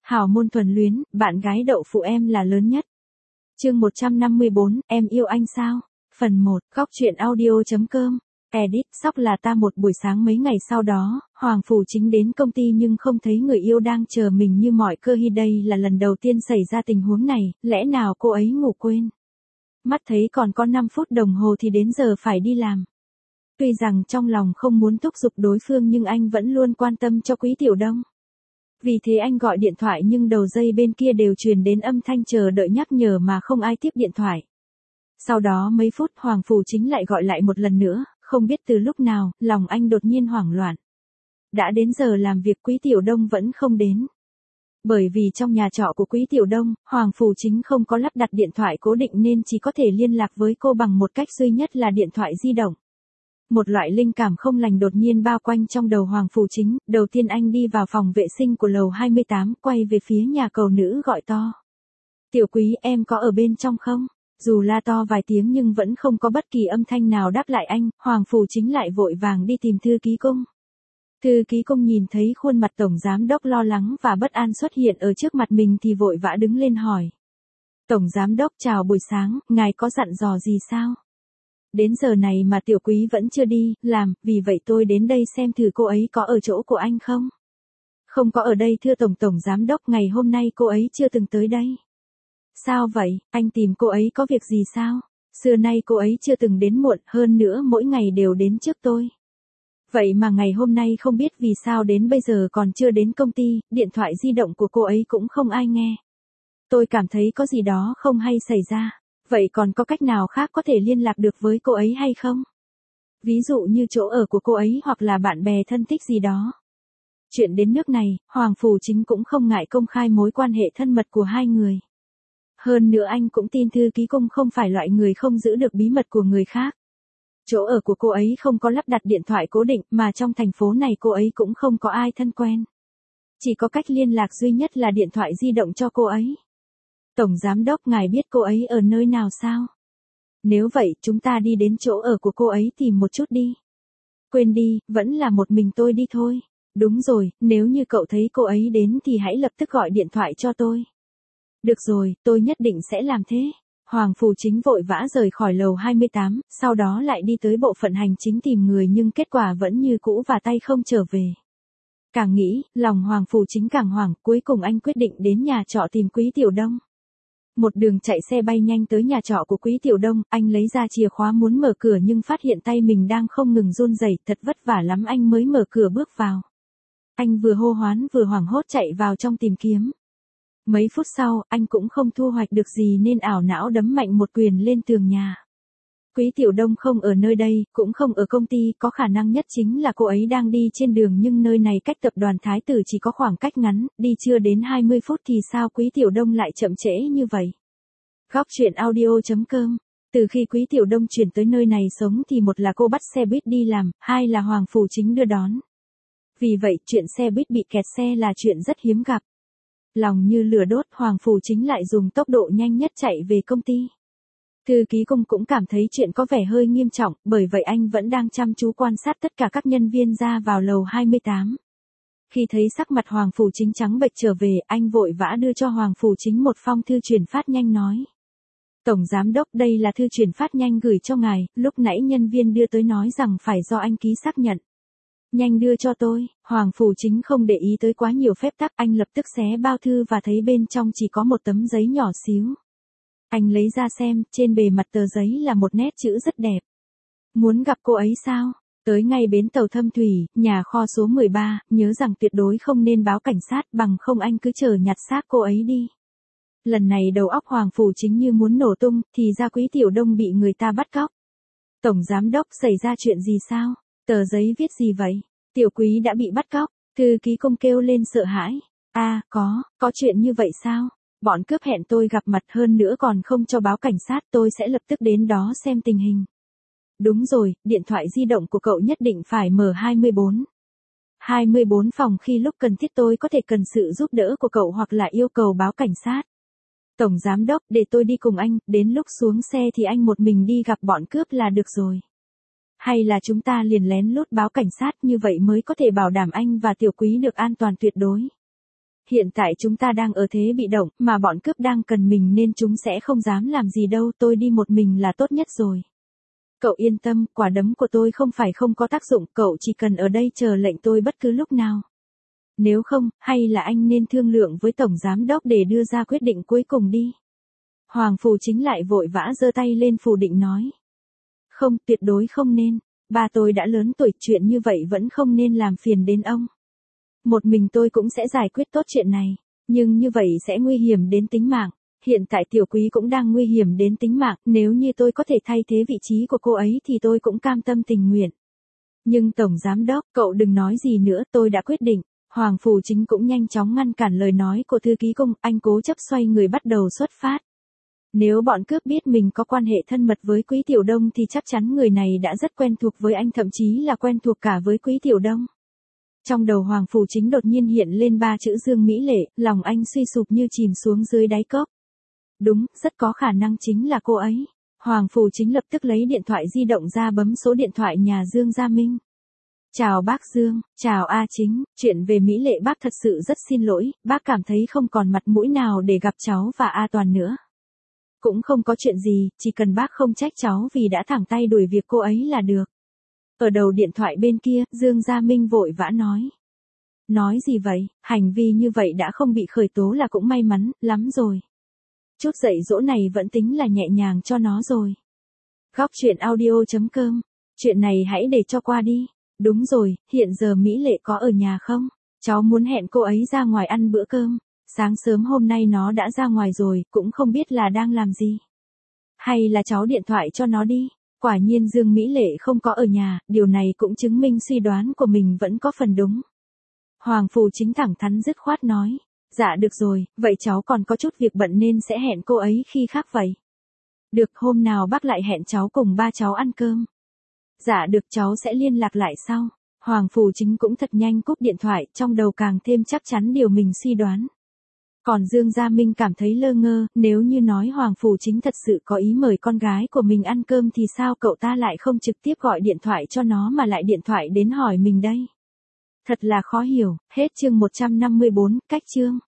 Hảo môn thuần luyến, bạn gái đậu phụ em là lớn nhất. Chương 154, em yêu anh sao? Phần 1, góc truyện audio.com. Edit, sóc là ta một buổi sáng mấy ngày sau đó, Hoàng Phủ Chính đến công ty nhưng không thấy người yêu đang chờ mình như mọi cơ hi, đây là lần đầu tiên xảy ra tình huống này, lẽ nào cô ấy ngủ quên? Mắt thấy còn có 5 phút đồng hồ thì đến giờ phải đi làm. Tuy rằng trong lòng không muốn thúc giục đối phương nhưng anh vẫn luôn quan tâm cho Quý Tiểu Đông. Vì thế anh gọi điện thoại nhưng đầu dây bên kia đều truyền đến âm thanh chờ đợi nhắc nhở mà không ai tiếp điện thoại. Sau đó mấy phút Hoàng Phủ Chính lại gọi lại một lần nữa, không biết từ lúc nào, lòng anh đột nhiên hoảng loạn. Đã đến giờ làm việc Quý Tiểu Đông vẫn không đến. Bởi vì trong nhà trọ của Quý Tiểu Đông, Hoàng Phủ Chính không có lắp đặt điện thoại cố định nên chỉ có thể liên lạc với cô bằng một cách duy nhất là điện thoại di động. Một loại linh cảm không lành đột nhiên bao quanh trong đầu Hoàng Phủ Chính, đầu tiên anh đi vào phòng vệ sinh của lầu 28, quay về phía nhà cầu nữ gọi to. Tiểu Quý, em có ở bên trong không? Dù la to vài tiếng nhưng vẫn không có bất kỳ âm thanh nào đáp lại anh, Hoàng Phủ Chính lại vội vàng đi tìm thư ký cung. Thư ký cung nhìn thấy khuôn mặt tổng giám đốc lo lắng và bất an xuất hiện ở trước mặt mình thì vội vã đứng lên hỏi. Tổng giám đốc chào buổi sáng, ngài có dặn dò gì sao? Đến giờ này mà Tiểu Quý vẫn chưa đi làm, vì vậy tôi đến đây xem thử cô ấy có ở chỗ của anh không? Không có ở đây thưa tổng giám đốc, ngày hôm nay cô ấy chưa từng tới đây. Sao vậy, anh tìm cô ấy có việc gì sao? Xưa nay cô ấy chưa từng đến muộn, hơn nữa mỗi ngày đều đến trước tôi. Vậy mà ngày hôm nay không biết vì sao đến bây giờ còn chưa đến công ty, điện thoại di động của cô ấy cũng không ai nghe. Tôi cảm thấy có gì đó không hay xảy ra. Vậy còn có cách nào khác có thể liên lạc được với cô ấy hay không? Ví dụ như chỗ ở của cô ấy hoặc là bạn bè thân thích gì đó. Chuyện đến nước này, Hoàng Phủ Chính cũng không ngại công khai mối quan hệ thân mật của hai người. Hơn nữa anh cũng tin thư ký cung không phải loại người không giữ được bí mật của người khác. Chỗ ở của cô ấy không có lắp đặt điện thoại cố định mà trong thành phố này cô ấy cũng không có ai thân quen. Chỉ có cách liên lạc duy nhất là điện thoại di động cho cô ấy. Tổng giám đốc, ngài biết cô ấy ở nơi nào sao? Nếu vậy chúng ta đi đến chỗ ở của cô ấy tìm một chút đi. Quên đi, vẫn là một mình tôi đi thôi. Đúng rồi, nếu như cậu thấy cô ấy đến thì hãy lập tức gọi điện thoại cho tôi. Được rồi, tôi nhất định sẽ làm thế. Hoàng Phủ Chính vội vã rời khỏi lầu 28, sau đó lại đi tới bộ phận hành chính tìm người nhưng kết quả vẫn như cũ và tay không trở về. Càng nghĩ, lòng Hoàng Phủ Chính càng hoảng, cuối cùng anh quyết định đến nhà trọ tìm Quý Tiểu Đông. Một đường chạy xe bay nhanh tới nhà trọ của Quý Tiểu Đông, anh lấy ra chìa khóa muốn mở cửa nhưng phát hiện tay mình đang không ngừng run rẩy, thật vất vả lắm anh mới mở cửa bước vào. Anh vừa hô hoán vừa hoảng hốt chạy vào trong tìm kiếm. Mấy phút sau, anh cũng không thu hoạch được gì nên ảo não đấm mạnh một quyền lên tường nhà. Quý Tiểu Đông không ở nơi đây, cũng không ở công ty, có khả năng nhất chính là cô ấy đang đi trên đường nhưng nơi này cách tập đoàn Thái Tử chỉ có khoảng cách ngắn, đi chưa đến 20 phút thì sao Quý Tiểu Đông lại chậm trễ như vậy? Góc truyện audio.com. Từ khi Quý Tiểu Đông chuyển tới nơi này sống thì một là cô bắt xe buýt đi làm, hai là Hoàng Phủ Chính đưa đón. Vì vậy, chuyện xe buýt bị kẹt xe là chuyện rất hiếm gặp. Lòng như lửa đốt, Hoàng Phủ Chính lại dùng tốc độ nhanh nhất chạy về công ty. Thư ký cung cũng cảm thấy chuyện có vẻ hơi nghiêm trọng, bởi vậy anh vẫn đang chăm chú quan sát tất cả các nhân viên ra vào lầu 28. Khi thấy sắc mặt Hoàng Phủ Chính trắng bệch trở về, anh vội vã đưa cho Hoàng Phủ Chính một phong thư chuyển phát nhanh nói. Tổng giám đốc, đây là thư chuyển phát nhanh gửi cho ngài, lúc nãy nhân viên đưa tới nói rằng phải do anh ký xác nhận. Nhanh đưa cho tôi. Hoàng Phủ Chính không để ý tới quá nhiều phép tắc, anh lập tức xé bao thư và thấy bên trong chỉ có một tấm giấy nhỏ xíu. Anh lấy ra xem, trên bề mặt tờ giấy là một nét chữ rất đẹp. Muốn gặp cô ấy sao? Tới ngay bến tàu Thâm Thủy, nhà kho số 13, nhớ rằng tuyệt đối không nên báo cảnh sát, bằng không anh cứ chờ nhặt xác cô ấy đi. Lần này đầu óc Hoàng Phủ Chính như muốn nổ tung, thì ra Quý Tiểu Đông bị người ta bắt cóc. Tổng giám đốc, xảy ra chuyện gì sao? Tờ giấy viết gì vậy? Tiểu Quý đã bị bắt cóc. Thư ký cung kêu lên sợ hãi. Có chuyện như vậy sao? Bọn cướp hẹn tôi gặp mặt, hơn nữa còn không cho báo cảnh sát, tôi sẽ lập tức đến đó xem tình hình. Đúng rồi, điện thoại di động của cậu nhất định phải mở 24. 24 phòng, khi lúc cần thiết tôi có thể cần sự giúp đỡ của cậu hoặc là yêu cầu báo cảnh sát. Tổng giám đốc, để tôi đi cùng anh, đến lúc xuống xe thì anh một mình đi gặp bọn cướp là được rồi. Hay là chúng ta liền lén lút báo cảnh sát, như vậy mới có thể bảo đảm anh và Tiểu Quý được an toàn tuyệt đối. hiện tại chúng ta đang ở thế bị động, mà bọn cướp đang cần mình nên chúng sẽ không dám làm gì đâu, tôi đi một mình là tốt nhất rồi. Cậu yên tâm, quả đấm của tôi không phải không có tác dụng, cậu chỉ cần ở đây chờ lệnh tôi bất cứ lúc nào. Nếu không, hay là anh nên thương lượng với Tổng Giám Đốc để đưa ra quyết định cuối cùng đi. Hoàng Phủ Chính lại vội vã giơ tay lên phủ định nói. Không, tuyệt đối không nên, ba tôi đã lớn tuổi, chuyện như vậy vẫn không nên làm phiền đến ông. Một mình tôi cũng sẽ giải quyết tốt chuyện này, nhưng như vậy sẽ nguy hiểm đến tính mạng. Hiện tại tiểu quý cũng đang nguy hiểm đến tính mạng, nếu như tôi có thể thay thế vị trí của cô ấy thì tôi cũng cam tâm tình nguyện. Nhưng Tổng Giám Đốc, cậu đừng nói gì nữa, tôi đã quyết định. Hoàng Phủ Chính cũng nhanh chóng ngăn cản lời nói của thư ký Cung, anh cố chấp xoay người bắt đầu xuất phát. Nếu bọn cướp biết mình có quan hệ thân mật với Quý Tiểu Đông thì chắc chắn người này đã rất quen thuộc với anh, thậm chí là quen thuộc cả với Quý Tiểu Đông. Trong đầu Hoàng Phủ Chính đột nhiên hiện lên ba chữ Dương Mỹ Lệ, lòng anh suy sụp như chìm xuống dưới đáy cốc. Đúng, rất có khả năng chính là cô ấy. Hoàng Phủ Chính lập tức lấy điện thoại di động ra bấm số điện thoại nhà Dương Gia Minh. Chào bác Dương, chào A Chính, chuyện về Mỹ Lệ bác thật sự rất xin lỗi, bác cảm thấy không còn mặt mũi nào để gặp cháu và A Toàn nữa. Cũng không có chuyện gì, chỉ cần bác không trách cháu vì đã thẳng tay đuổi việc cô ấy là được. Ở đầu điện thoại bên kia, Dương Gia Minh vội vã nói. Nói gì vậy, hành vi như vậy đã không bị khởi tố là cũng may mắn lắm rồi. Chút dạy dỗ này vẫn tính là nhẹ nhàng cho nó rồi. Góc truyện audio.com, chuyện này hãy để cho qua đi. Đúng rồi, hiện giờ Mỹ Lệ có ở nhà không? Cháu muốn hẹn cô ấy ra ngoài ăn bữa cơm. Sáng sớm hôm nay nó đã ra ngoài rồi, cũng không biết là đang làm gì. Hay là cháu điện thoại cho nó đi. Quả nhiên Dương Mỹ Lệ không có ở nhà, điều này cũng chứng minh suy đoán của mình vẫn có phần đúng. Hoàng Phủ Chính thẳng thắn dứt khoát nói. Dạ được rồi, vậy cháu còn có chút việc bận nên sẽ hẹn cô ấy khi khác vậy. Được, hôm nào bác lại hẹn cháu cùng ba cháu ăn cơm. Dạ được, cháu sẽ liên lạc lại sau. Hoàng Phủ Chính cũng thật nhanh cúp điện thoại, trong đầu càng thêm chắc chắn điều mình suy đoán. Còn Dương Gia Minh cảm thấy lơ ngơ, nếu như nói Hoàng Phủ Chính thật sự có ý mời con gái của mình ăn cơm thì sao cậu ta lại không trực tiếp gọi điện thoại cho nó mà lại điện thoại đến hỏi mình đây. Thật là khó hiểu, hết chương 154, cách chương.